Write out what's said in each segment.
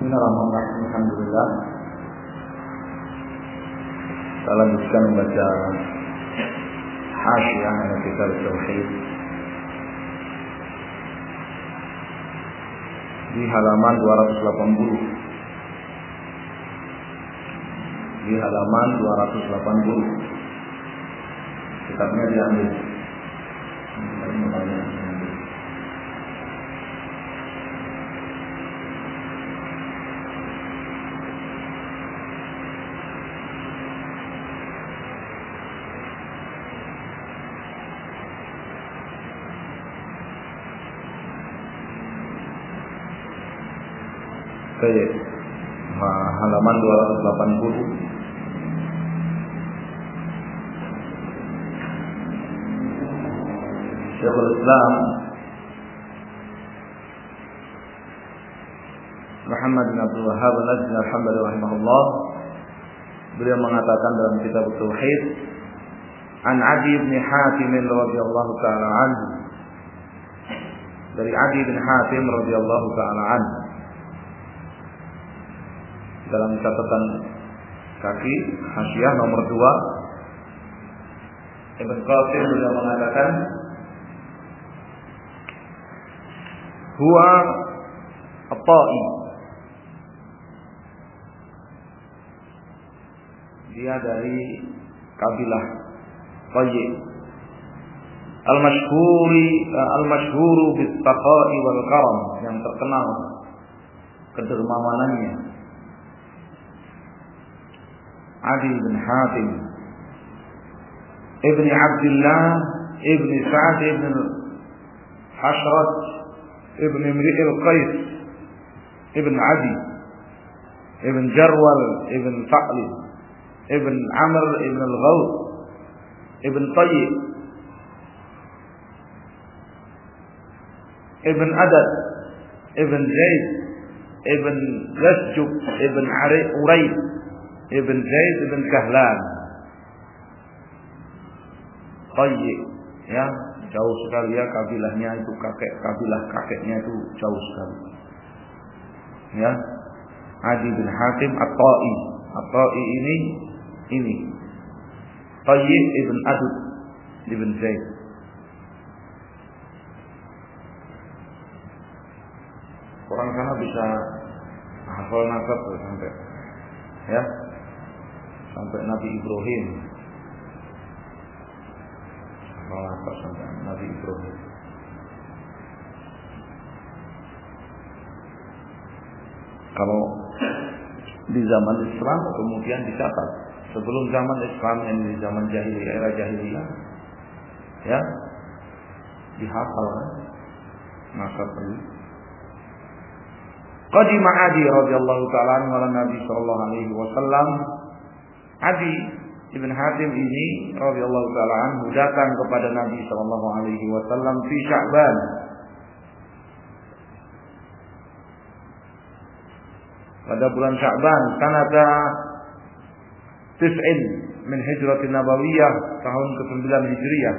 Bismillahirrahmanirrahim. Alhamdulillah. Kita lanjutkan membaca Hasyiah ala Kitab Tauhid di halaman 280. Di halaman 280. Kitabnya diambil. Baik, halaman 280. Syekhul Islam Muhammad bin Abdul Wahhab An-Najmi al-Hambali rahimahullah, beliau mengatakan dalam kitab Tauhid, an Adi bin Hatim radhiyallahu taala anhu, dari Adi bin Hatim radhiyallahu taala anhu. Dalam catatan kaki Hasyiah nomor 2, Ibn Qasim beliau mengatakan, huwa at-Ta'i, dia dari kabilah Ta'i, al-masyhuru bis-saqa'i wal karam, yang terkenal kedermawanannya. Adi bin Hatim ibni Abdullah ibni Sa'ad ibn Hashrat ibn Imri'il Qais ibn Adi ibn Jarwal ibn Fa'li ibn Amr ibn al-Ghawth ibn Tayyib ibn Adad ibn Zaid ibn Yasjub ibn Uraid ibn Zaid ibn Kahlan. Tayyib, ya, jauh sekali ya kabilahnya itu, kakeknya itu jauh sekali. Ya, Adi bin Hatim at-Ta'i. At-Ta'i ini Tayyib ibn Adud ibn Zaid. Orang sana bisa hafal nasab sampai, ya, sampai Nabi Ibrahim. Apa sampai Nabi Ibrahim. Kalau di zaman Islam kemudian dicatat, sebelum zaman Islam, yang di zaman jahiliyah, era jahiliyah, ya, dihafal kan nasab ini. Qadima Adi radhiyallahu ta'ala anhu ala Nabi sallallahu alaihi wasallam. Adi ibn Hatim ini radhiyallahu ta'ala anhu datang kepada Nabi sallallahu alaihi wasallam fi Sya'ban, pada bulan Sya'ban, sanata 9 min hijratin nabawiyah, tahun ke-9 Hijriyah.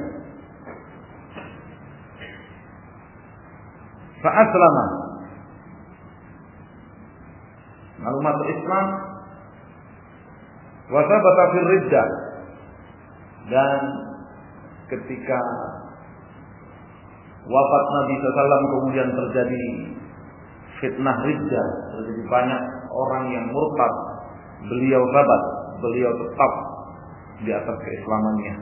Fa aslama, lalu masuk Islam. Wa thabata fil riddah, dan ketika wafat Nabi SAW kemudian terjadi fitnah riddah, terjadi banyak orang yang murtad. Beliau sabat, beliau tetap di atas keislamannya.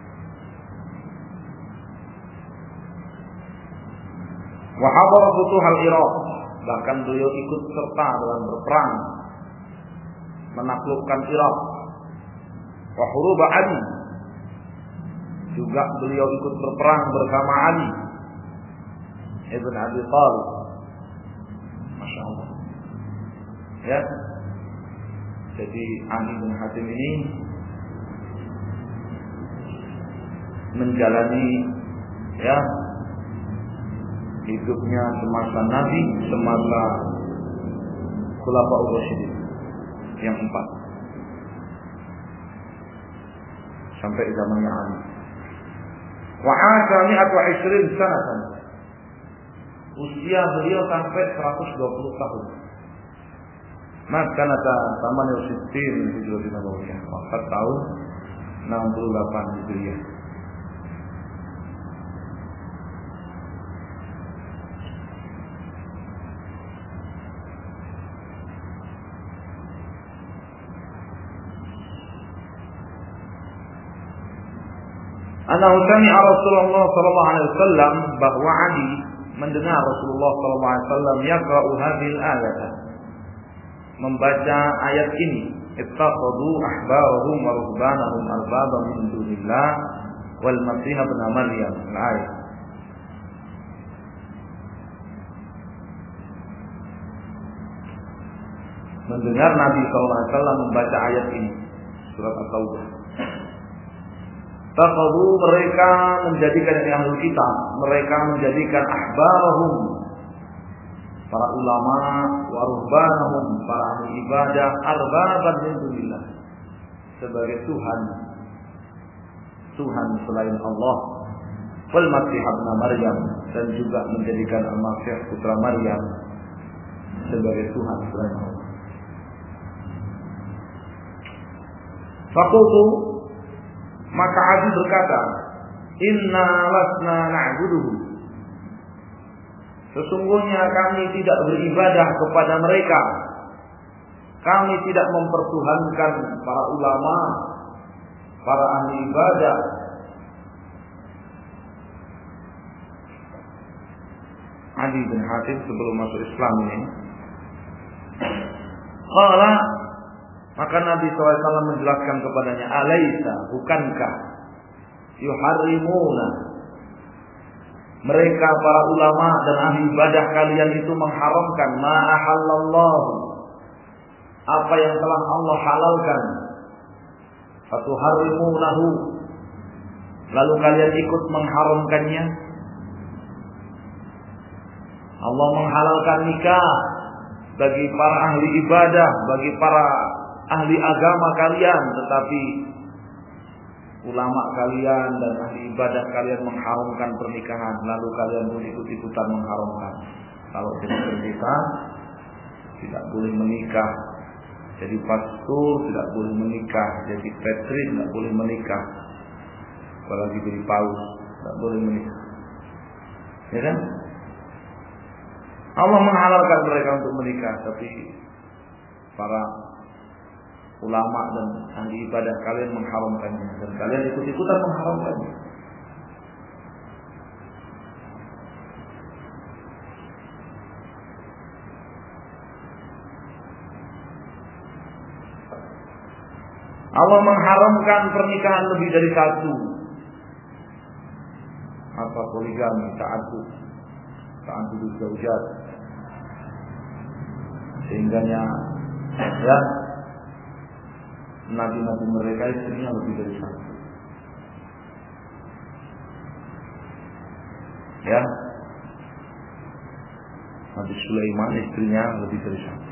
Wa hadara futuhal Iraq, bahkan beliau ikut serta dalam berperang menaklukkan Irak. Wa hurub Ali, juga beliau ikut berperang bersama Ali ibn Abi Thalib. Masya Allah, ya. Jadi Adi bin Hatim ini menjalani, ya, hidupnya semasa Nabi, semasa Khulafaur Rasyidin yang 4 sampai zamannya Ali. Wa 120 sanatan, usia beliau sampai 120 tahun. Makanata Taman Yusufin Hijratin Nabawiyah, wafat tahun 68 Hijriah. Annahu sami'a Rasulullah sallallahu alaihi wasallam, bahwa Ali mendengar Rasulullah sallallahu alaihi wasallam yaqra'u hadhil ayat, membaca ayat ini, ittakhadhu ahbarahum wa ruhbanahum arbaban min dunillah wal masih ibn Maryam, ayat. Mendengar Nabi sallallahu alaihi wasallam membaca ayat ini, surat At-Taubah. Takhadhu, mereka menjadikan dari ahlul kitab, mereka menjadikan ahbarahum, para ulama, wa ruhbanahum, para ahli ibadah, arbaban min dunillah, sebagai Tuhan selain Allah, wal masih ibn Maryam, dan juga menjadikan al-Masih putra Maryam sebagai Tuhan selain Allah. Faqultu, maka Abi berkata, inna lasna na'buduhu, sesungguhnya kami tidak beribadah kepada mereka, kami tidak mempertuhankan para ulama, para ahli ibadah. Adi bin Hatim sebelum masuk Islam ini, qala, maka Nabi SAW menjelaskan kepadanya, alaisa, bukankah yuharrimuna, mereka para ulama dan ahli ibadah kalian itu mengharamkan ma ahallallahu, apa yang telah Allah halalkan, fatuharrimunahu, lalu kalian ikut mengharamkannya. Allah menghalalkan nikah bagi para ahli ibadah, bagi para ahli agama kalian, tetapi ulama kalian dan ahli ibadah kalian mengharamkan pernikahan, lalu kalian pun ikut-ikutan mengharamkan. Kalau tidak berzina tidak boleh menikah, jadi pastor tidak boleh menikah, jadi petri tidak boleh menikah, apalagi jadi paus tidak boleh menikah, ya kan? Allah menghalalkan mereka untuk menikah, tapi para ulama dan ahli ibadah kalian mengharamkannya, dan kalian ikut-ikutan mengharamkannya. Allah mengharamkan pernikahan lebih dari satu, apa poligami, ta'addud zaujat, sehingganya ya nabi-nabi mereka istrinya lebih dari satu. Ya, Nabi Sulaiman istrinya lebih dari satu.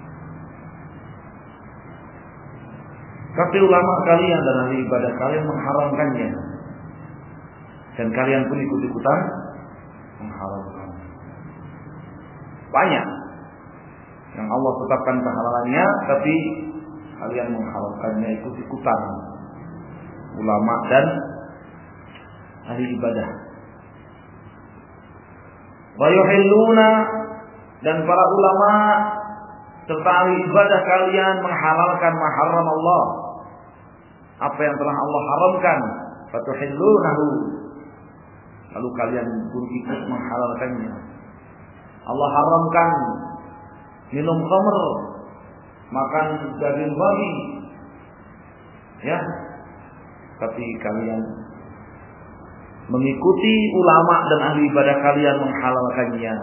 Tapi ulama kalian dan ahli ibadah kalian mengharamkannya, dan kalian pun ikut-ikutan mengharamkan. Banyak yang Allah tetapkan kehalalannya, tapi kalian mengharamkannya ikut-ikutan, ulama dan ahli ibadah. Wa yuhilluna, dan para ulama serta ahli ibadah kalian menghalalkan ma haram Allah, apa yang telah Allah haramkan. Fatuhillunahu, lalu kalian pun ikut menghalalkannya. Allah haramkan minum khamr, makan daging babi, ya, tapi kalian mengikuti ulama dan ahli ibadah kalian menghalalkannya.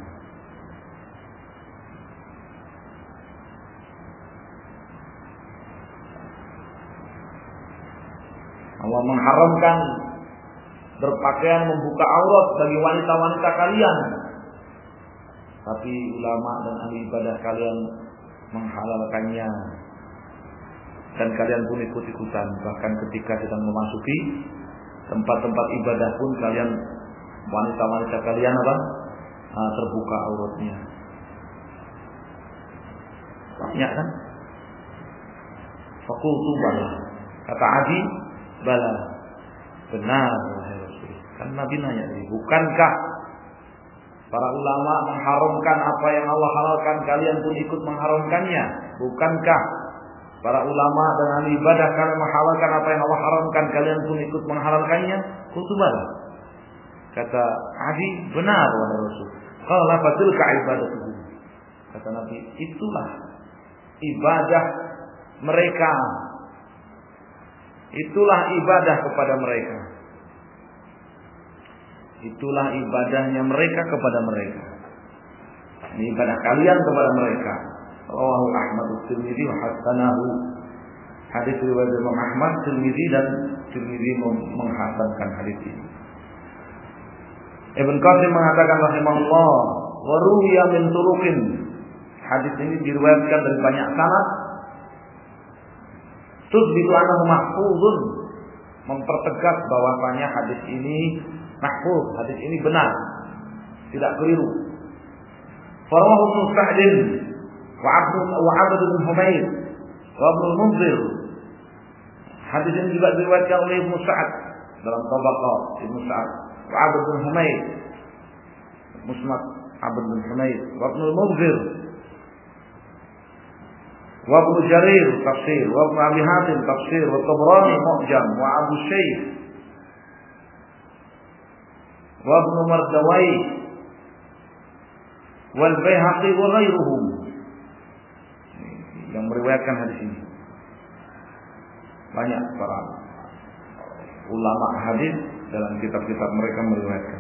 Allah mengharamkan berpakaian membuka aurat bagi wanita-wanita kalian, tapi ulama dan ahli ibadah kalian menghalalkannya, dan kalian pun ikut-ikutan. Bahkan ketika sedang memasuki tempat-tempat ibadah pun kalian, wanita-wanita kalian apa? Terbuka auratnya. Banyak kan? Faqultu bala. Kata Adi, bala. Benar wahai Rasul. Kan Nabi nanya, bukankah para ulama mengharamkan apa yang Allah halalkan, kalian pun ikut mengharamkannya? Bukankah para ulama dan ahli ibadah kalian menghalalkan apa yang Allah haramkan, kalian pun ikut menghalalkannya? Qultu bala. Kata Adi, benar wahai Rasul. Qala fatilka ibadatuhum. Kata Nabi, itulah ibadah mereka. Itulah ibadah kepada mereka. Itulah ibadahnya mereka kepada mereka. Ini ibadah kalian kepada mereka. Rawahu Ahmad Tirmidzi wa hasanahu. Hadis riwayat Imam Ahmad, Tirmidzi dan Tirmidzi menghasankan hadis ini. Ibn Qasim mengatakan rahimahullah, wa ruwiya min turuqin. Hadis ini diriwayatkan dari banyak sanad. Tutsbitu annahu mahfuzun, mempertegas bahwasanya hadis ini mahfuz, hadis ini benar, tidak keliru. Farawahu Ibnu Sa'd wa Abd bin Humayd wa Ibnu Munzir. Hadis ini juga diriwayatkan oleh Ibnu Sa'd dalam Tabaqat Ibnu Sa'd, wa Abd bin Humayd, Musnad Abd bin Humayd, wa Ibnu Munzir, wa Ibnu Jarir tafsir, wa Ibnu Abi Hatim tafsir, wa Tabrani Mu'jam, wa Abu Shaykh, wa Ibnu Mardawai, wal Baihaqi wa ghairuhum, yang meriwayatkan hadis ini. Banyak para ulama hadis dalam kitab-kitab mereka meriwayatkan.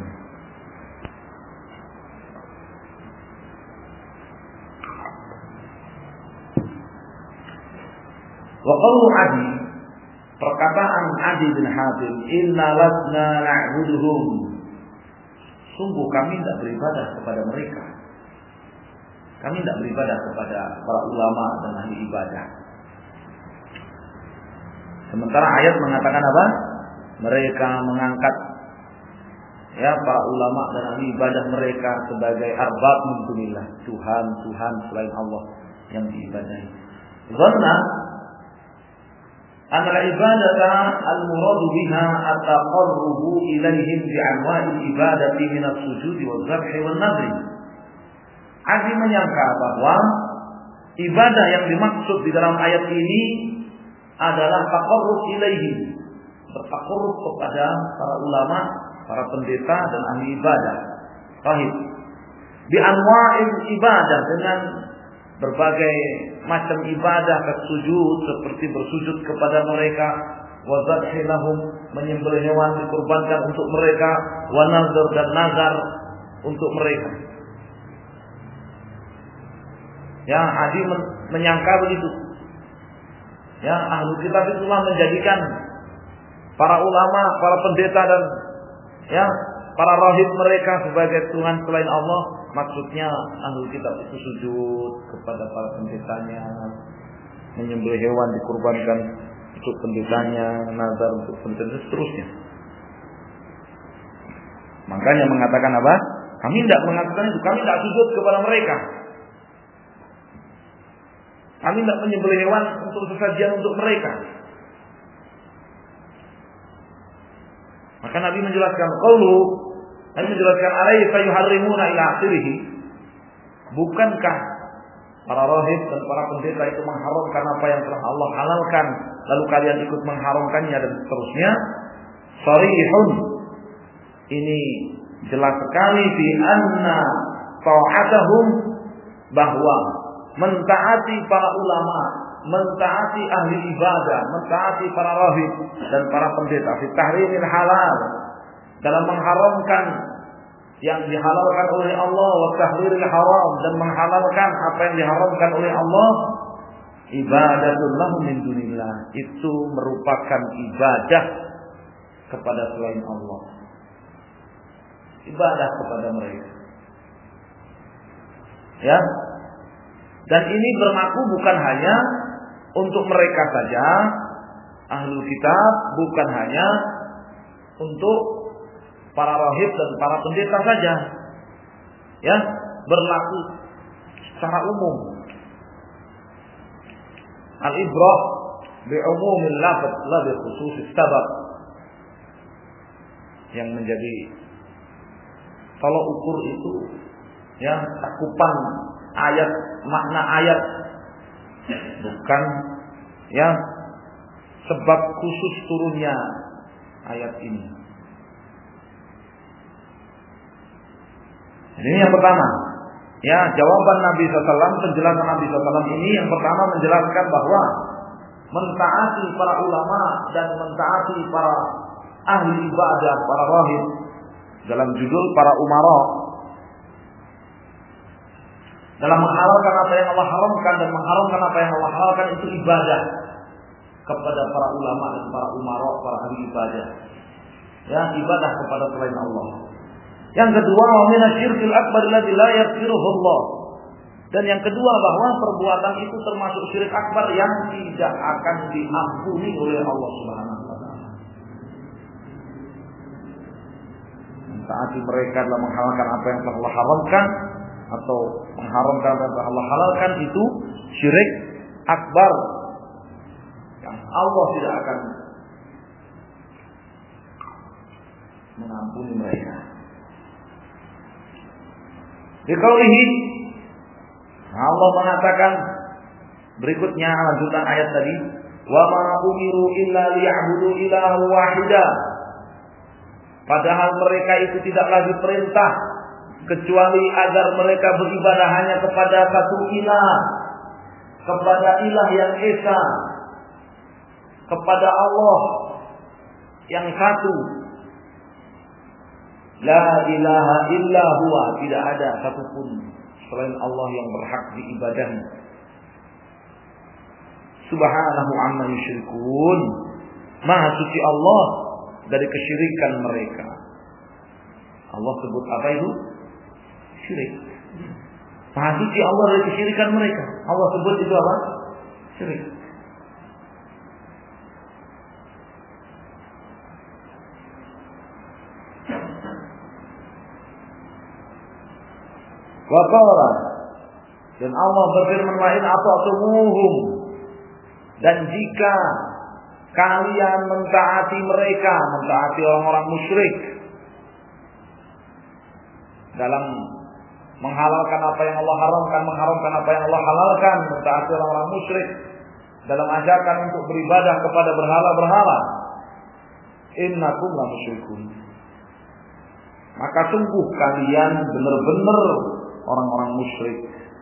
Wa qaulu Adi, perkataan Adi bin Hatim, inna lasna na'buduhum, sungguh kami tidak beribadah kepada mereka. Kami tidak beribadah kepada para ulama dan ahli ibadah. Sementara ayat mengatakan apa? Mereka mengangkat para ulama dan ahli ibadah mereka sebagai arbab min dunillah, Tuhan selain Allah yang diibadahi. Dhanna anna al-ibadata al-muradu biha at-taqarrubu ilaihim bi anwa'il ibadati min as-sujudi waz-zabhi wan-nadri. Adi menyangka bahwa ibadah yang dimaksud di dalam ayat ini adalah taqarrub ilaihim, bertaqarrub kepada para ulama, para pendeta dan ahli ibadah. Sahih. Bi anwa'il ibadah, dengan berbagai macam ibadah, sujud seperti bersujud kepada mereka, wa dzabhi lahum, menyembelih hewan dikurbankan untuk mereka, wa nazar dan nazar untuk mereka. Ya, Adi menyangka begitu. Ya, ahli kitab itulah menjadikan para ulama, para pendeta dan para rahib mereka sebagai Tuhan selain Allah. Maksudnya ahli kitab itu sujud kepada para pendetanya, menyembelih hewan dikurbankan untuk pendetanya, nazar untuk pendeta, seterusnya. Makanya mengatakan apa? Kami tidak mengatakan itu, kami tidak sujud kepada mereka. Kami tidak menyembelih hewan untuk sesajian untuk mereka. Maka Nabi menjelaskan, Nabi menjelaskan alaysa yuharrimuna ila akhirih. Bukankah para rahib dan para pendeta itu mengharamkan apa yang telah Allah halalkan, lalu kalian ikut mengharamkannya dan seterusnya? Sharihun, ini jelas sekali fi anna ta'atahum, bahwa mentaati para ulama, mentaati ahli ibadah, mentaati para rahib dan para pendeta fi tahrimil halal, dalam mengharamkan yang dihalalkan oleh Allah, wa tahlilil haram, dan menghalalkan apa yang diharamkan oleh Allah, ibadatul lahum min dunillah, itu merupakan ibadah kepada selain Allah, ibadah kepada mereka. Ya. Dan ini berlaku bukan hanya untuk mereka saja, ahlul kitab, bukan hanya untuk para rahib dan para pendeta saja. Ya, berlaku secara umum. Al-ibrah bi'umumil lafz la bi khususis sabab. Yang menjadi tolok ukur itu ya cakupan ayat, makna ayat, bukan ya sebab khusus turunnya ayat ini. Ini yang pertama. Ya, jawaban Nabi SAW, penjelasan Nabi SAW ini yang pertama menjelaskan bahwa mentaati para ulama dan mentaati para ahli ibadah, para rahib, dalam judul para umara, dalam menghalalkan apa yang Allah haramkan dan mengharamkan apa yang Allah halalkan, itu ibadah kepada para ulama dan para umara, para ahli ibadah. Ya, ibadah kepada selain Allah. Yang kedua, wa minasyirkil akbar alladzi la yaghfiruhu Allah. Dan yang kedua, bahwa perbuatan itu termasuk syirik akbar yang tidak akan diampuni oleh Allah Subhanahu wa taala. Mentaati mereka dalam menghalalkan apa yang telah Allah haramkan atau mengharamkan apa yang telah Allah halalkan, itu syirik akbar yang Allah tidak akan mengampuni mereka. Biqaulihi, Allah mengatakan berikutnya, lanjutan ayat tadi, wa ma umiru illa liya'budu ilaha wahida. Padahal mereka itu tidaklah diperintah kecuali agar mereka beribadah hanya kepada satu ilah, kepada ilah yang esa, kepada Allah yang satu. La ilaha illa huwa, tidak ada satupun selain Allah yang berhak diibadahi. Subhanahu amma yusyrikun, maha suci Allah dari kesyirikan mereka. Allah sebut apa itu? Syirik. Maha suci Allah dari kesyirikan mereka. Allah sebut itu apa? Syirik. Wa qala, dan Allah berfirman lain, ata'tumuhum, dan jika kalian mentaati mereka, mentaati orang-orang musyrik dalam menghalalkan apa yang Allah haramkan, mengharamkan apa yang Allah halalkan, mentaati orang-orang musyrik dalam ajakan untuk beribadah kepada berhala-berhala, innakum la musyrikun, maka sungguh kalian benar-benar orang-orang musyrik.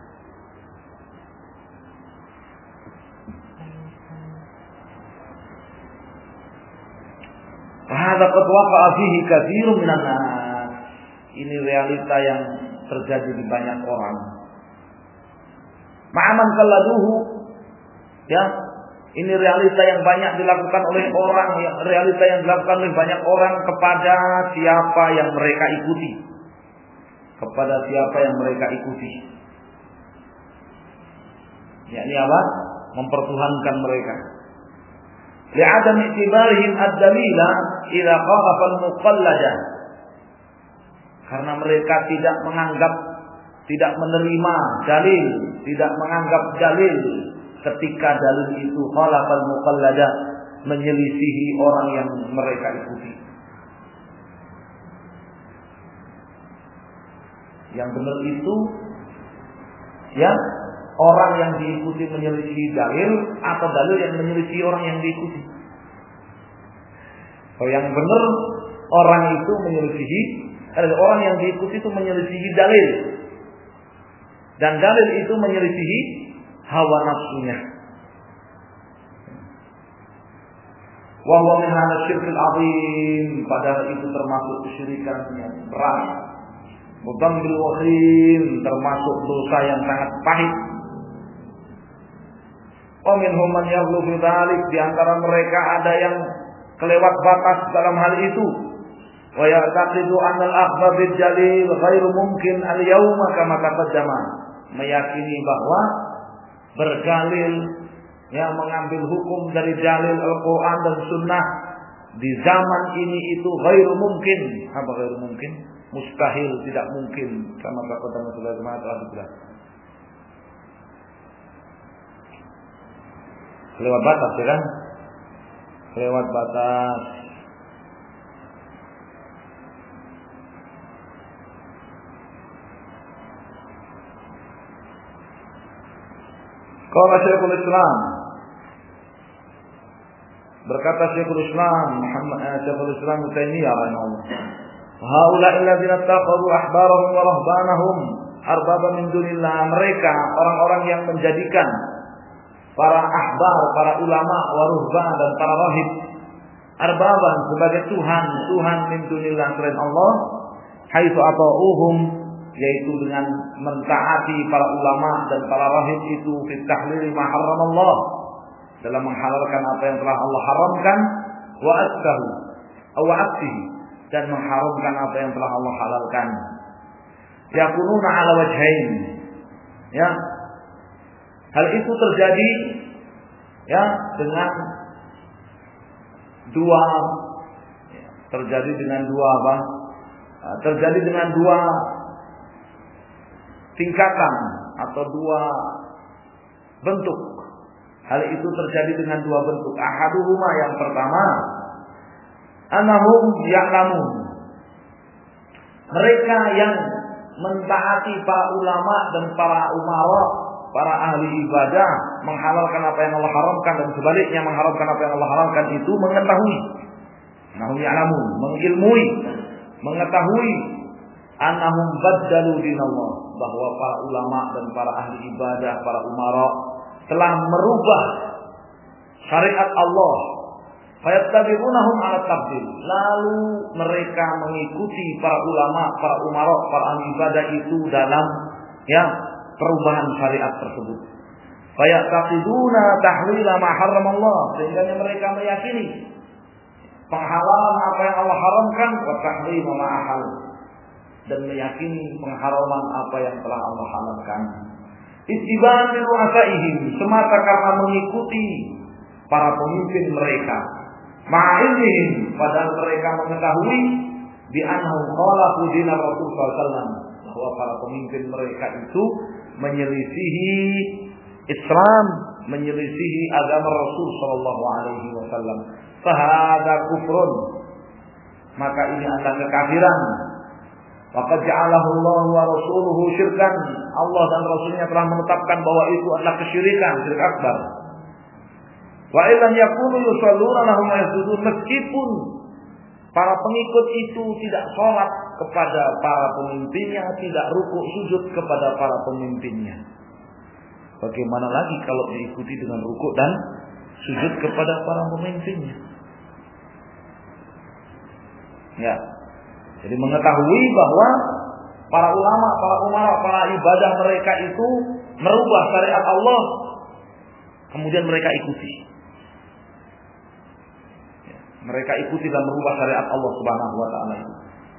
Hadza qad waqa'a fihi katsirun minan nas. Ini realita yang terjadi di banyak orang. Ma'aman kalladuhu, ya, ini realita yang banyak dilakukan oleh orang, realita yang dilakukan oleh banyak orang kepada siapa yang mereka ikuti. Kepada siapa yang mereka ikuti. Yakni apa? Mempertuhankan mereka. Li'adam i'tibarihim ad-dalila idza khalafa al-muqallada. Karena mereka tidak menganggap, tidak menerima dalil, tidak menganggap dalil ketika dalil itu khalafa al-muqallada, menyelisihi orang yang mereka ikuti. Yang benar itu ya orang yang diikuti menyelisihi dalil atau dalil yang menyelisihi orang yang diikuti. Kalau yang benar orang itu menyelisihi, orang yang diikuti itu menyelisihi dalil, dan dalil itu menyelisihi hawa nafsunya. Wa huwa min hasyirkil azim, padahal itu termasuk kesyirikan yang berat. Mudambil wakhim, termasuk dosa yang sangat pahit. Wa minhum man yaghlu fi dzalik, di antara mereka ada yang kelewat batas dalam hal itu. Wa ya'taqidu anna al-akhdha bil jalil ghairu mungkin al-yawma kama taqaddama, meyakini bahwa berdalil, yang mengambil hukum dari dalil Al-Quran dan Sunnah di zaman ini itu ghairu mungkin. Apa ghairu mungkin? Mustahil, tidak mungkin, sama kata telah dibilang. Kelewat batas ya kan? Kelewat batas. Qala Syekhul Islam, berkata Syekhul Islam Syekhul Islam Ibnu Taimiyah rahimahullah, haula'i alladziina ittakhadhu ahbarahum wa rahbanahum arbaba min dunillah, mereka orang-orang yang menjadikan para ahbar, para ulama, wa ruhban dan para rahib arbaban sebagai Tuhan min dunillah selain Allah, haitsu ata'uhum, yaitu dengan mentaati para ulama dan para rahib itu fi tahlil ma harramallah, dalam menghalalkan apa yang telah Allah haramkan, wa astahu aw atihi, dan mengharamkan apa yang telah Allah halalkan. Yakununa ala wajhain, ya, hal itu terjadi ya dengan dua tingkatan atau dua bentuk. Hal itu terjadi dengan dua bentuk. Ahaduhuma, yang pertama, annahum ya'lamun, mereka yang mentaati para ulama dan para umara, para ahli ibadah, menghalalkan apa yang Allah haramkan, dan sebaliknya mengharamkan apa yang Allah halalkan itu mengetahui. Annahum ya'lamun, mengilmui, mengetahui, annahum baddalu dinallah, bahwa para ulama dan para ahli ibadah, para umara telah merubah syariat Allah. Fayattabi'unahum 'ala tabdil, lalu mereka mengikuti para ulama, para umara, para ahli ibadah itu dalam perubahan syariat tersebut. Fayaqtiduna tahlila ma harramallah, sehingga mereka meyakini penghalalan apa yang Allah haramkan, wa tahlima ma ahal, dan meyakini pengharaman apa yang telah Allah halalkan. Ittiba'an li ru'asaihim, semata karena mengikuti para pemimpin mereka. Ma'ilmihim, padahal mereka mengetahui bi annahum khalafu dinar Rasul sallallahu alaihi wasallam, bahwa para pemimpin mereka itu menyelisihi Islam, menyelisihi agama Rasul sallallahu alaihi wasallam. Fahada kufrun, maka ini adalah kekafiran. Faqad ja'alahu Allah wa rasuluhu syirkan, Allah dan Rasulnya telah menetapkan bahwa itu adalah kesyirikan, syirik akbar. Wa illam yakunu yusalluna lahum wa yasjudun, meskipun para pengikut itu tidak sholat kepada para pemimpinnya, tidak rukuk sujud kepada para pemimpinnya, bagaimana lagi kalau diikuti dengan rukuk dan sujud kepada para pemimpinnya? Ya, jadi mengetahui bahwa para ulama, para umara, para ibadah mereka itu merubah syariat Allah, kemudian mereka ikuti. Mereka ikuti dan merubah syariat Allah Subhanahu wa taala itu.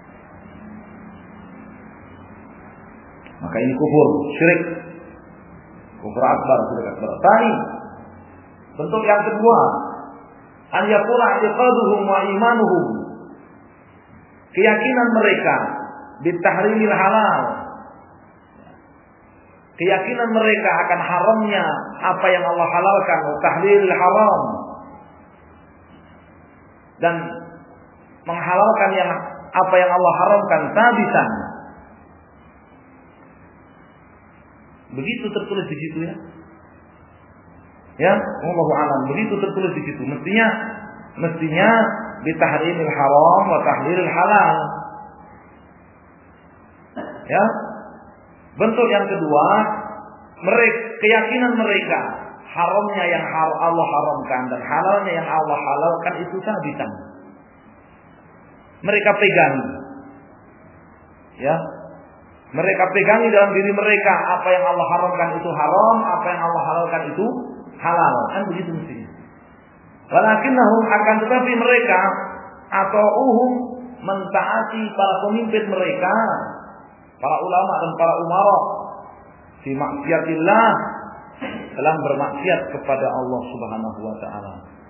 Maka ini kufur, syirik. Kufur akbar, syirik akbar. Tadi, bentuk yang kedua, an yakuna i'tiqaduhum wa imanuhum, keyakinan mereka bitahrimil halal, keyakinan mereka akan haramnya apa yang Allah halalkan, tahlilil haram, dan menghalalkan yang apa yang Allah haramkan, sabitan. Begitu tertulis di situ ya. Ya, wallahu a'lam, begitu tertulis di situ. Mestinya bitahrimil haram wa tahlilil halal. Ya. Bentuk yang kedua, keyakinan mereka haramnya yang Allah haramkan dan halalnya yang Allah halalkan itu sabitan. Mereka pegangi. Ya. Mereka pegangi dalam diri mereka, apa yang Allah haramkan itu haram, apa yang Allah halalkan itu halal. Kan begitu mestinya. Walakinnahum, akan tetapi mereka atau mentaati para pemimpin mereka, para ulama dan para umara, fi maksiatillah, dalam bermaksiat kepada Allah Subhanahu wa taala.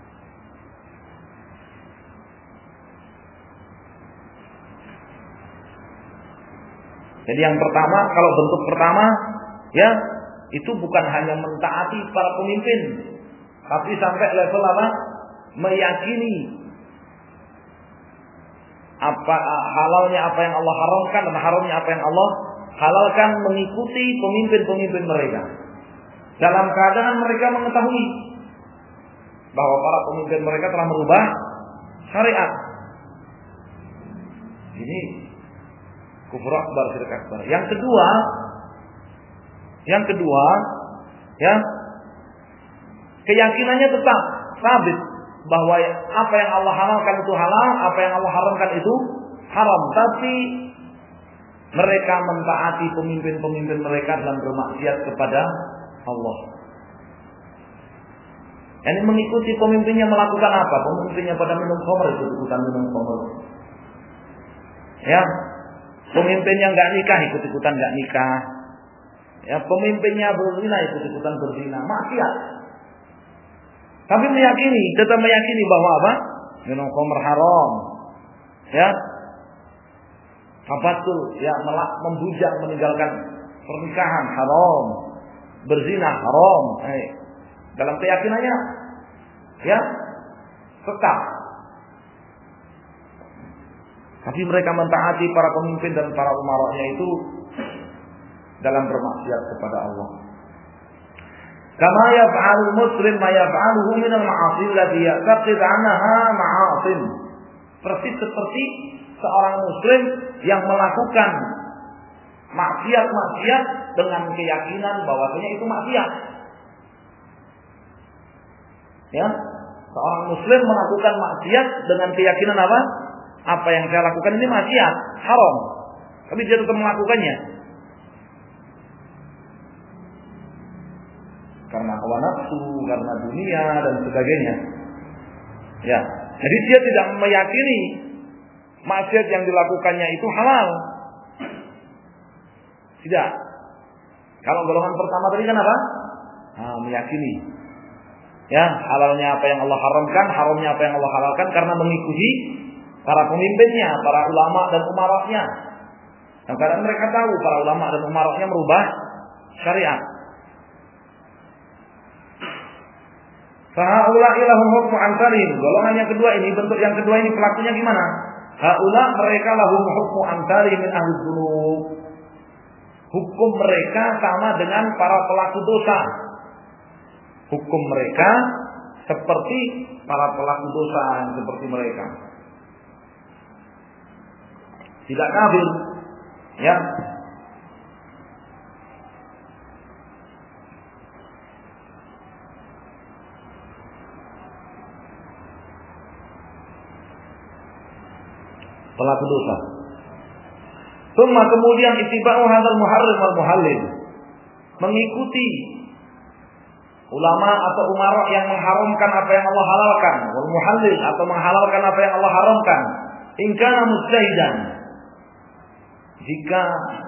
Jadi yang pertama, kalau bentuk pertama ya, itu bukan hanya mentaati para pemimpin, Tapi sampai level apa? Meyakini apa halalnya apa yang Allah haramkan dan haramnya apa yang Allah halalkan, mengikuti pemimpin-pemimpin mereka. Dalam keadaan mereka mengetahui bahwa para pemimpin mereka telah merubah syariat. Ini kufur akbar, syirik akbar. Yang kedua, ya, keyakinannya tetap sabit bahwa apa yang Allah halalkan itu halal, apa yang Allah haramkan itu haram. Tapi mereka mentaati pemimpin-pemimpin mereka dalam bermaksiat kepada Allah. Ini mengikuti pemimpinnya melakukan apa? Pemimpinnya pada minum khamr, ikut-ikutan minum khamr. Ya, pemimpinnya nggak nikah, ikut-ikutan nggak nikah. Ya, pemimpinnya berzina, ikut-ikutan berzina, maksiat. Tapi tetap meyakini bahwa apa? Minum khamr haram. Ya, tabatul, ya, membujak, meninggalkan pernikahan haram, berzina haram. Dalam keyakinannya, ya, tetap. Tapi mereka mentaati para pemimpin dan para umaranya itu dalam bermaksiat kepada Allah. Kama yaf'alul muslim ma yaf'aluhu minal ma'asi allati ya'taqid 'annaha ma'asin. Persis seperti seorang muslim yang melakukan maksiat-maksiat dengan keyakinan bahwasanya itu maksiat. Ya, seorang muslim melakukan maksiat dengan keyakinan apa? Apa yang saya lakukan ini maksiat, haram. Tapi dia tetap melakukannya. Karena hawa nafsu, karena dunia dan sebagainya. Ya, jadi dia tidak meyakini maksiat yang dilakukannya itu halal. Tidak. Kalau golongan pertama tadi kan apa? Meyakini. Ya, halalnya apa yang Allah haramkan, haramnya apa yang Allah halalkan karena mengikuti para pemimpinnya, para ulama dan umaranya. Dan karena mereka tahu para ulama dan umaranya merubah syariat. Fahaula'i lahum hukmu amsalihim. Golongan yang kedua ini, bentuk yang kedua ini pelakunya gimana? Haula mereka lahum hukmu amsalihim min ahli dzunub. Hukum mereka sama dengan para pelaku dosa. Hukum mereka seperti para pelaku dosa yang seperti mereka. Tidak kafir, ya. Pelaku dosa. Kemudian ittiba'u hadzal muharrim wal muhallil. Mengikuti ulama atau umara yang mengharamkan apa yang Allah halalkan, wal muhallil atau menghalalkan apa yang Allah haramkan. In kana mujtahidan. Jika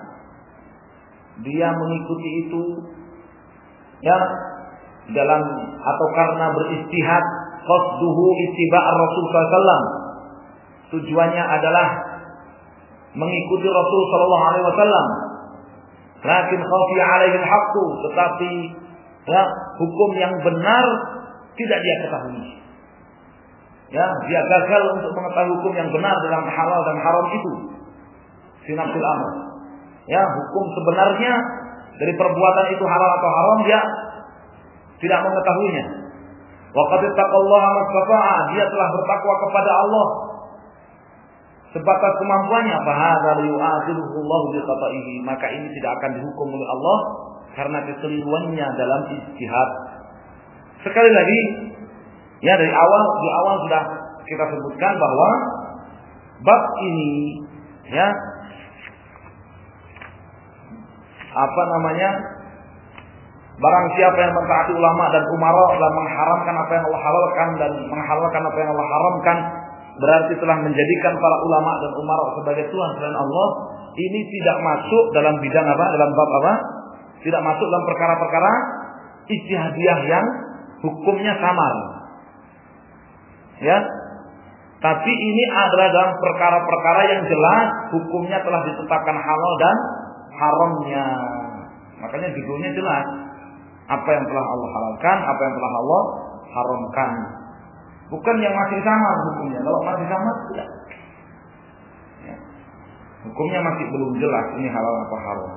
dia mengikuti itu, ya, dalam atau karena beristihad, qasduhu ittiba'ar Rasul sallallahu alaihi wasallam. Tujuannya adalah mengikuti Rasul sallallahu alaihi wasallam. Lakin khafiya alaihi al-haqqu, tetapi ya, hukum yang benar tidak dia ketahui. Ya, dia gagal untuk mengetahui hukum yang benar dalam halal dan haram itu. Sinafsul amr. Ya, hukum sebenarnya dari perbuatan itu halal atau haram dia tidak mengetahuinya. Wa qad taqallaha mastata'a, dia telah bertakwa kepada Allah sebatas kemampuannya. Fa hadza yu'adzibuhu Allah bi khata'ihi, maka ini tidak akan dihukum oleh Allah karena kekeliruannya dalam ijtihad. Sekali lagi, ya, di awal sudah kita sebutkan bahwa bab ini, ya, barang siapa yang mentaati ulama dan umara dan mengharamkan apa yang Allah halalkan dan menghalalkan apa yang Allah haramkan, berarti telah menjadikan para ulama dan umara sebagai Tuhan selain Allah. Ini tidak masuk dalam bidang apa? Dalam bab apa? Tidak masuk dalam perkara-perkara ijtihadiyah yang hukumnya samar. Ya. Tapi ini adalah dalam perkara-perkara yang jelas hukumnya telah ditetapkan halal dan haramnya. Makanya judulnya jelas. Apa yang telah Allah halalkan, apa yang telah Allah haramkan. Bukan yang masih sama hukumnya. Kalau masih sama tidak. Ya. Hukumnya masih belum jelas ini halal apa haram.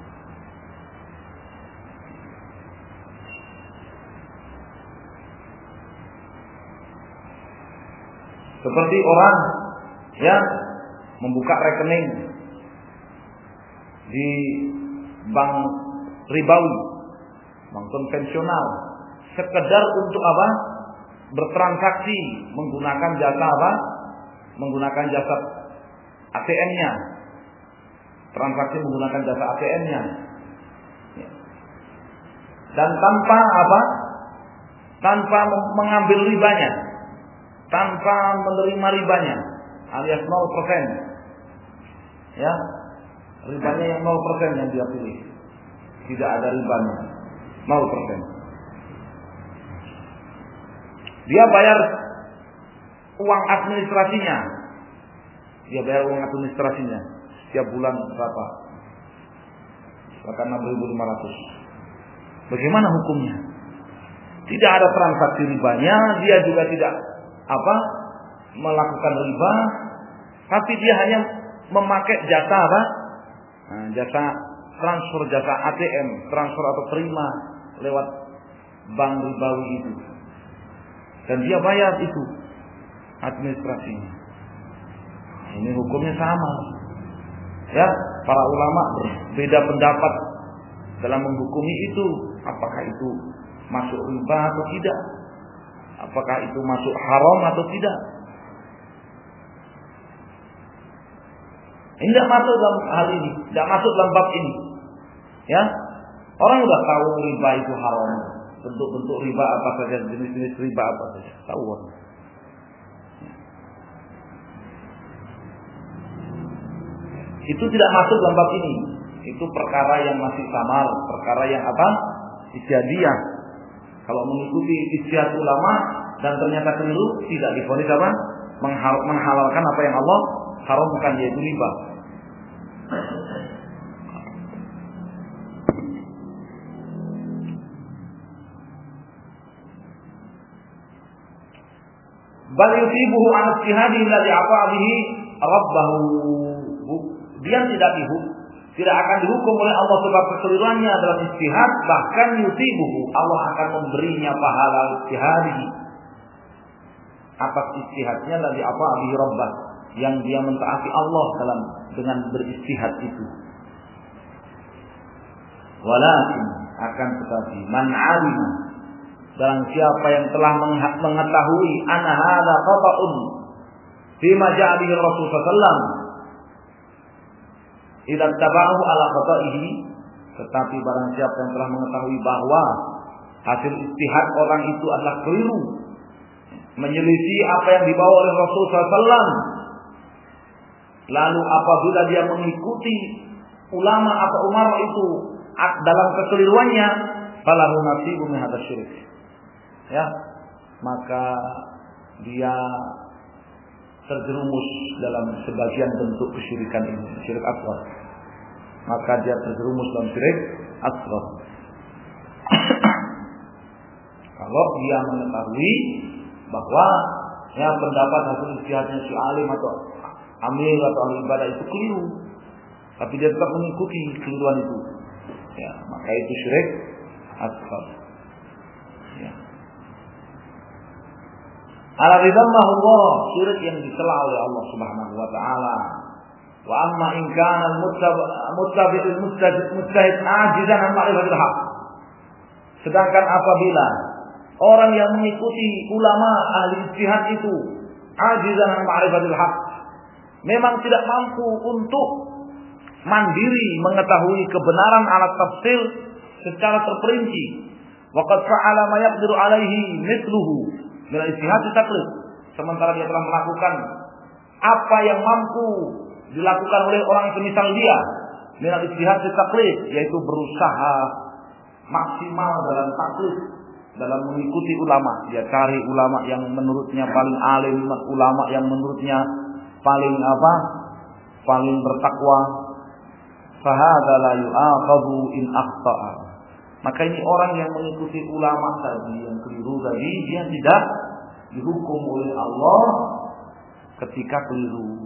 Seperti orang yang membuka rekening di bank ribawi, bank konvensional, sekedar untuk apa? Bertransaksi menggunakan jasa apa? Menggunakan jasa ATM-nya. Transaksi menggunakan jasa ATM-nya. Dan tanpa apa? Tanpa mengambil ribanya. Tanpa menerima ribanya, alias 0%. Ya. Ribanya yang 0% yang dia pilih. Tidak ada ribanya. 0%. Dia bayar uang administrasinya. Dia bayar uang administrasinya setiap bulan berapa? Bahkan 6.500. Bagaimana hukumnya? Tidak ada transaksi ribanya, dia juga tidak apa? Melakukan riba, tapi dia hanya memakai jasa apa? Nah, jasa transfer, jasa ATM, transfer atau terima lewat bank ribawi itu. Dan dia bayar itu administrasinya. Ini hukumnya sama. Ya, para ulama berbeda pendapat dalam menghukumi itu. Apakah itu masuk riba atau tidak? Apakah itu masuk haram atau tidak? Ini tidak masuk dalam hal ini, tidak masuk dalam bab ini. Ya, orang sudah tahu riba itu haram. Bentuk-bentuk riba apa saja, jenis-jenis riba apa saja, tahu orang. Itu tidak masuk dalam bab ini. Itu perkara yang masih samar, perkara yang apa? Ijtihadiyah. Kalau mengikuti ijtihad ulama dan ternyata keliru, tidak divonis apa? Menghalalkan apa yang Allah haramkan, yaitu riba. Bal yusibuhu an ijtihadihi alladhi ataa bihi rabbahu. Dia tidak akan dihukum oleh Allah sebab kekeliruannya dalam ijtihad, bahkan yusibuhu, Allah akan memberinya pahala ijtihadihi atas ijtihadnya alladhi ataa bihi rabbah, yang dia mentaati Allah dengan berijtihad itu. Walakin, akan tetapi, man alima, barang siapa yang telah mengetahui anna hadza khata'un fima ja'a bihi Rasul sallallahu alaihi wasallam, idza taba'ahu ala khata'ihi, tetapi barang siapa yang telah mengetahui bahwa hasil ijtihad orang itu adalah keliru, menyelisih apa yang dibawa oleh Rasul sallallahu alaihi wasallam, lalu apabila dia mengikuti ulama atau umara itu dalam kekeliruannya, falahu nasibun min hadzal syirik, ya, maka dia terjerumus dalam sebagian bentuk kesyirikan ini, syirik asghar. Maka dia terjerumus dalam syirik asghar. Kalau dia mengetahui bahwa ya pendapat hasil ijtihadnya si alim atau amil atau ahli ibadah itu keliru, tapi dia tetap mengikuti keliruan itu, ya, maka itu syirik asghar. Ya. Al-ridhammahu Allah, syirik yang dicela oleh Allah Subhanahu wa taala. Wa amma in kana al-muttabi'ul mujtahid ajizan an ma'rifatil haq. Sedangkan apabila orang yang mengikuti ulama ahli ijtihad itu ajizan an ma'rifatil haq, memang tidak mampu untuk mandiri mengetahui kebenaran alat tafsir secara terperinci. Wa qad fa'ala ma yaqdiru alaihi mithluhu min al-ijtihad taqlid, sementara dia telah melakukan apa yang mampu dilakukan oleh orang semisal dia min al-ijtihad taqlid, yaitu berusaha maksimal dalam taklid, dalam mengikuti ulama. Dia cari ulama yang menurutnya paling alim, ulama yang menurutnya paling apa? Paling bertakwa. Fa hadza la yu'aqabu in akhta'a. Maka ini orang yang mengikuti ulama tadi yang keliru tadi, dia tidak dihukum oleh Allah ketika keliru.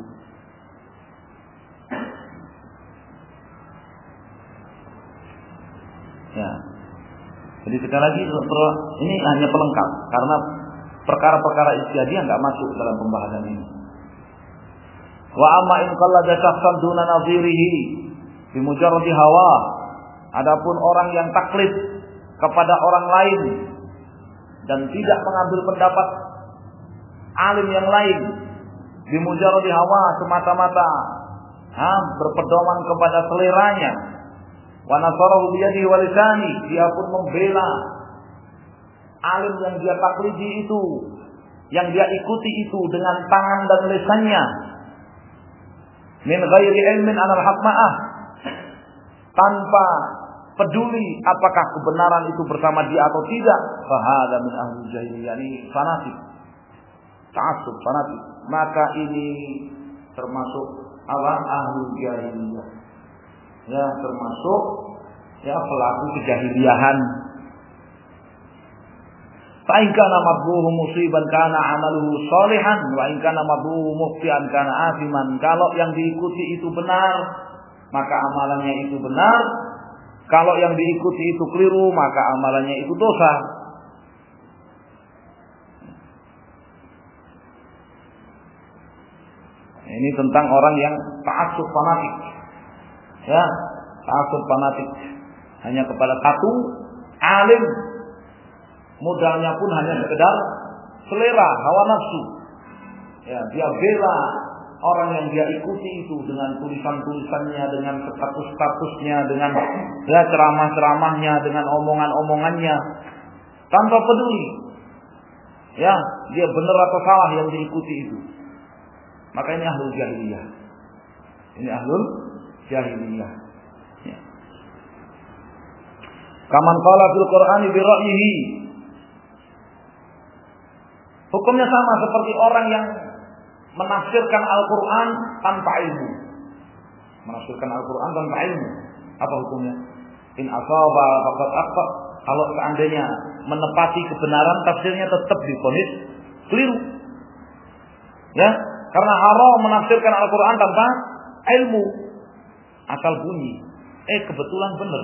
Ya. Jadi sekali lagi ini hanya pelengkap karena perkara-perkara ijtihadiyah enggak masuk dalam pembahasan ini. Wa amma in qallada shakhsan duna nadhirihi bi mujarradi hawa. Adapun orang yang taklid kepada orang lain dan tidak mengambil pendapat alim yang lain bi mujarradi hawa, semata-mata berpedoman kepada seleranya. Wa nasarahu bi yadihi wa lisani, dia pun membela alim yang dia taklidi itu, yang dia ikuti itu dengan tangan dan lisannya. Min ghairi ilmin anal haq ma'ah, tanpa peduli apakah kebenaran itu bersama dia atau tidak. Fa hadza min ahli jahiliyah, ini fanatik, ta'assub, fanatik. Maka ini termasuk ahli jahiliyah. Ya, termasuk pelaku kejahiliahan. Fa in kana madbuhu musiban kana amaluhu sholihan wa in kana madbuhu mukhtian kana athiman. Kalau yang diikuti itu benar, maka amalannya itu benar. Kalau yang diikuti itu keliru, maka amalannya itu dosa. Ini tentang orang yang ta'assub fanatik. Ya, ta'assub fanatik hanya kepada satu alim. Modalnya pun hanya sekedar selera, hawa nafsu. Ya, dia bela orang yang dia ikuti itu dengan tulisan-tulisannya, dengan status-statusnya, dengan ceramah-ceramahnya, dengan omongan-omongannya, tanpa peduli. Ya, dia benar atau salah yang diikuti itu. Maka ini ahlul jahiliyah. Ini ahlul jahiliyah. Ya. Kaman qala fil Qur'ani bi ra'yihi. Hukumnya sama seperti orang yang menafsirkan Al-Quran tanpa ilmu. Menafsirkan Al-Quran tanpa ilmu. Apa hukumnya? In asaba faqad akhta. Kalau seandainya menepati kebenaran, tafsirnya tetap divonis keliru. Ya, karena haram menafsirkan Al-Quran tanpa ilmu. Asal bunyi, kebetulan benar.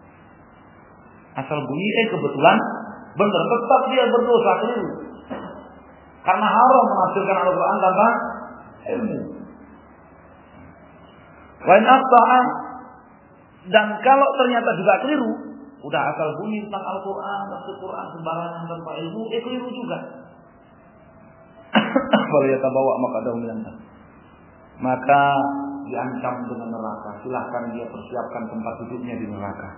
Asal bunyi, kebetulan benar. Tetap dia berdosa keliru. Karena haram menafsirkan Al-Quran tanpa ilmu. Wa in akhta'a, dan kalau ternyata juga keliru, udah asal bunyi tentang Al-Quran, tafsir Quran sembarangan tanpa ilmu, keliru juga. Kalau yatabawa maqadahu minan nar, maka diancam dengan neraka. Silahkan dia persiapkan tempat duduknya di neraka.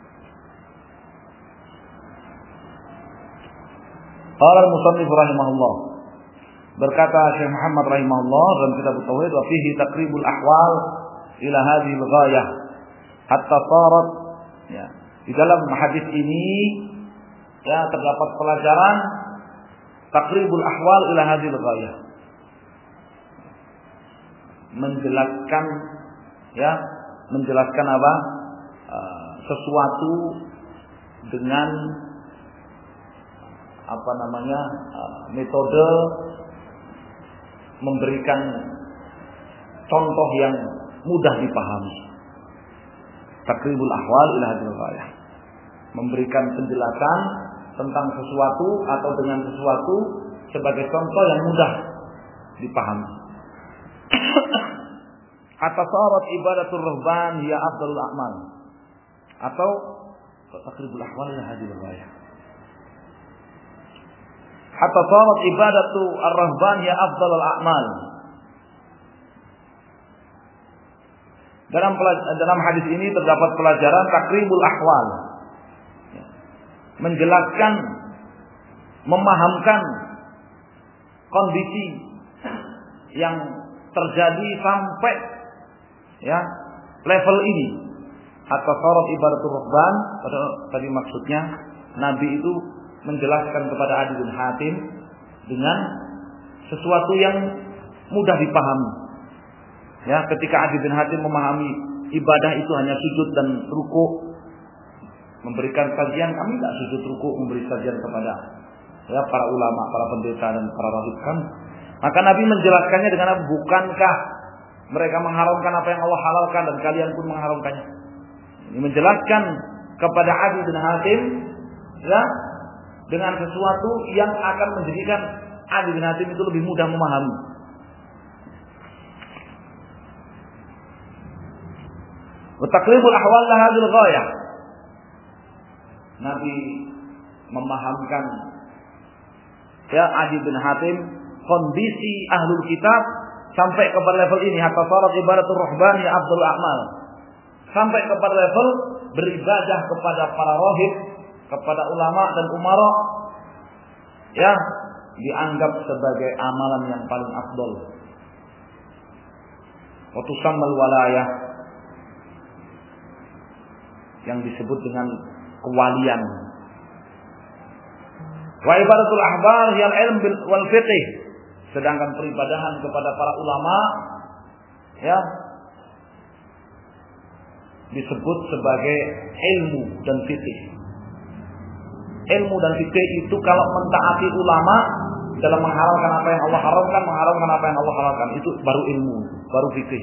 Qala al-musannif rahimahullah, berkata Syekh Muhammad rahimahullah dalam kitab Tauhid, wa fihi taqribul ahwal ila hadhihi al-ghayah hatta sarat, ya, di dalam hadis ini ya terdapat pelajaran taqribul ahwal ila hadhihi al-ghayah, menjelaskan apa? Sesuatu dengan metode memberikan contoh yang mudah dipahami. Taqribul ahwal ila hadhihi al-ghayah, memberikan penjelasan tentang sesuatu atau dengan sesuatu sebagai contoh yang mudah dipahami. Atasarat ibadatul ruhban hiya afdalul a'mal, atau taqribul ahwal ila hadhihi al-ghayah. Hatta sarat ibadatu ar-rahban ya afdalul a'mal. Dalam hadis ini terdapat pelajaran takribul ahwal, menjelaskan, memahamkan kondisi yang terjadi sampai level ini. Hatta sarat ibadatul rahban, tadi maksudnya Nabi itu menjelaskan kepada Adi bin Hatim dengan sesuatu yang mudah dipahami. Ya, ketika Adi bin Hatim memahami ibadah itu hanya sujud dan ruku, memberikan sajian, kami tidak sujud ruku memberi sajian kepada para ulama, para pendeta dan para rahib kami. Maka Nabi menjelaskannya dengan bukankah mereka mengharamkan apa yang Allah halalkan dan kalian pun mengharamkannya. Ini menjelaskan kepada Adi bin Hatim dengan sesuatu yang akan menjadikan Adi bin Hatim itu lebih mudah memahami. Wa taqribul ahwal lahadil ghayah. Nabi memahamkan Adi bin Hatim kondisi ahlul kitab sampai kepada level ini, hatta sarat ibadatul ruhbani afdalul a'mal. Sampai kepada level beribadah kepada para rahib, kepada ulama dan umara dianggap sebagai amalan yang paling afdal. Wa tusammal walayah, yang disebut dengan kewalian. Wa ibadatul ahbar hiyal ilm wal fiqh. Sedangkan peribadahan kepada para ulama disebut sebagai ilmu dan fikih. Ilmu dan fikih itu kalau mentaati ulama dalam menghalalkan apa yang Allah haramkan, mengharamkan apa yang Allah halalkan, itu baru ilmu, baru fikih.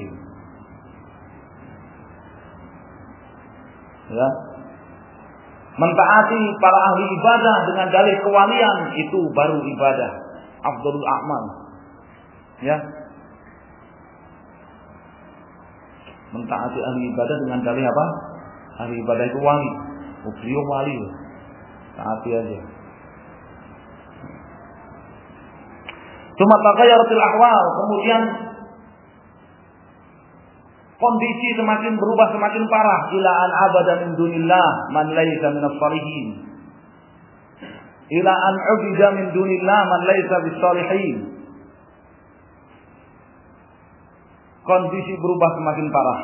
Mentaati para ahli ibadah dengan dalih kewalian, itu baru ibadah, afdalul a'mal. Mentaati ahli ibadah dengan dalih apa? Ahli ibadah itu wali. Beliau wali. Taati aja. Cuma taghayyaratil ahwal, kemudian kondisi semakin berubah, semakin parah. Ila an abada min dunillah man laysa minas salihin. Ila an ubida min dunillah man laysa bis salihin. Kondisi berubah semakin parah.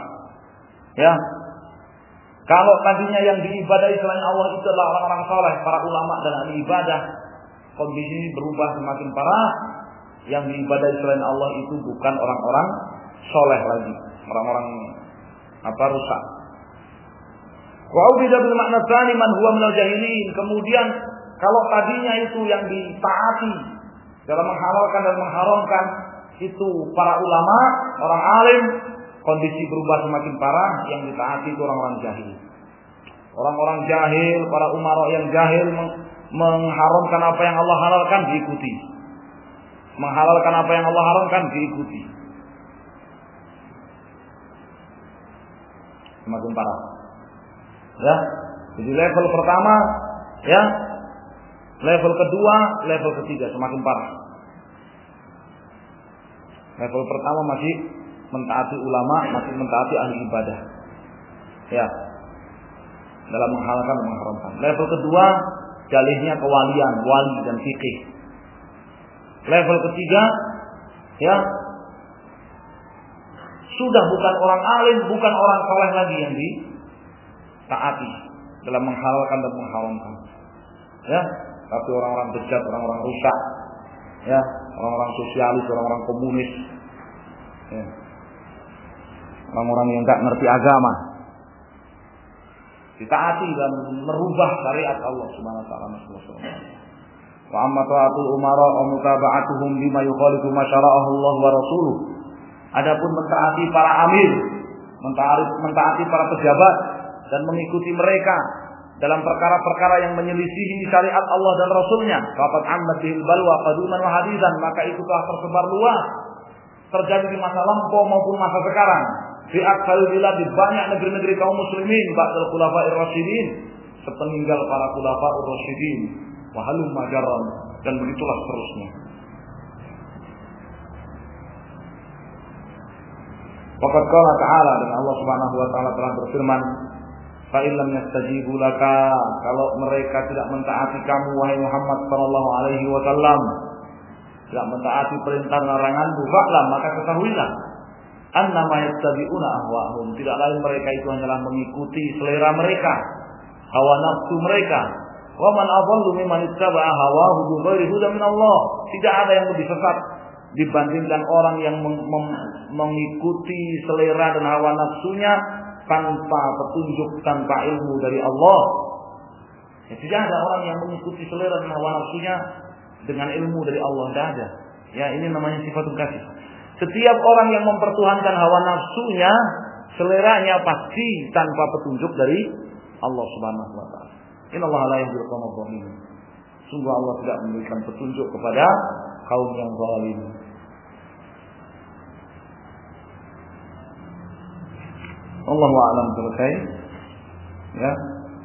Kalau tadinya yang diibadahi selain Allah itu adalah orang-orang saleh, para ulama dan ahli ibadah, kondisi ini berubah semakin parah. Yang diibadahi selain Allah itu bukan orang-orang saleh lagi, orang-orang rusak. Wa ubida bil makna tsani man huwa minal jahilin. Kemudian kalau tadinya itu yang ditaati dalam menghalalkan dan mengharamkan itu para ulama, orang alim, kondisi berubah semakin parah, yang ditaati itu orang-orang jahil. Orang-orang jahil, para umara yang jahil mengharamkan apa yang Allah halalkan diikuti. Menghalalkan apa yang Allah haramkan diikuti. Semakin parah. Jadi level pertama, level kedua, level ketiga semakin parah. Level pertama masih mentaati ulama, masih mentaati ahli ibadah. Dalam menghalalkan dan mengharamkan. Level kedua, dalihnya kewalian, wali dan fikih. Level ketiga, sudah bukan orang alim, bukan orang saleh lagi yang ditaati dalam menghalalkan dan mengharamkan. Tapi orang-orang bejat, orang-orang rusak, orang-orang sosialis, orang-orang komunis, orang-orang yang enggak ngerti agama, ditaati dan merubah syariat Allah Subhanahu wa taala. Wa amma ta'atul umara wa mutaba'atuhum bima yukhalifu ma syara'ahu Allah wa rasuluh. Adapun mentaati para amir, mentaati para pejabat dan mengikuti mereka dalam perkara-perkara yang menyelisihi syariat Allah dan Rasulnya, faqad ammat bihil balwa qaduman wa hadisan, maka itu telah tersebar luas, terjadi di masa lampau maupun masa sekarang. Fi aqsal bilad, di banyak negeri-negeri kaum muslimin ba'dal khulafa'ir rasyidin, sepeninggal para khulafa'ur rasyidin, wa halum majarran, dan begitulah seterusnya. Faqad qala ta'ala, dan Allah Subhanahu wa taala telah berfirman, fa illam yastajibu laka, kalau mereka tidak mentaati kamu wahai Muhammad sallallahu alaihi wasallam, tidak mentaati perintah laranganmu, fa'lam, maka ketahuilah annama yattabi'una ahwa'ahum, tidak lain mereka itu hanyalah mengikuti selera mereka, hawa nafsu mereka. Wa man adallu mimman ittaba'a hawahu bighairi hudan min Allah, tidak ada yang lebih sesat dibandingkan orang yang mengikuti selera dan hawa nafsunya tanpa petunjuk, tanpa ilmu dari Allah. Ya, tidak ada orang yang mengikuti selera dan hawa nafsunya dengan ilmu dari Allah, tidak ada. Ya, ini namanya sifatul kasih. Setiap orang yang mempertuhankan hawa nafsunya, seleranya pasti tanpa petunjuk dari Allah Subhanahu wa taala. Innallaha la yahdil qaumadh dhalimin. Sungguh Allah tidak memberikan petunjuk kepada kaum yang zalim. Allahu a'lam. Selesai. Ya.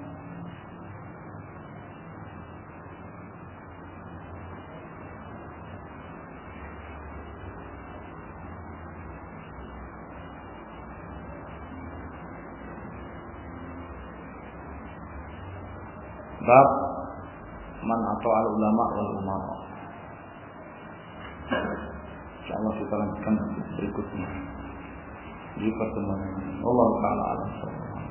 Bab man ata'al ulama wal umara. Insyaallah kita lanjutkan berikutnya di pertemuan ini. Allah taala alam.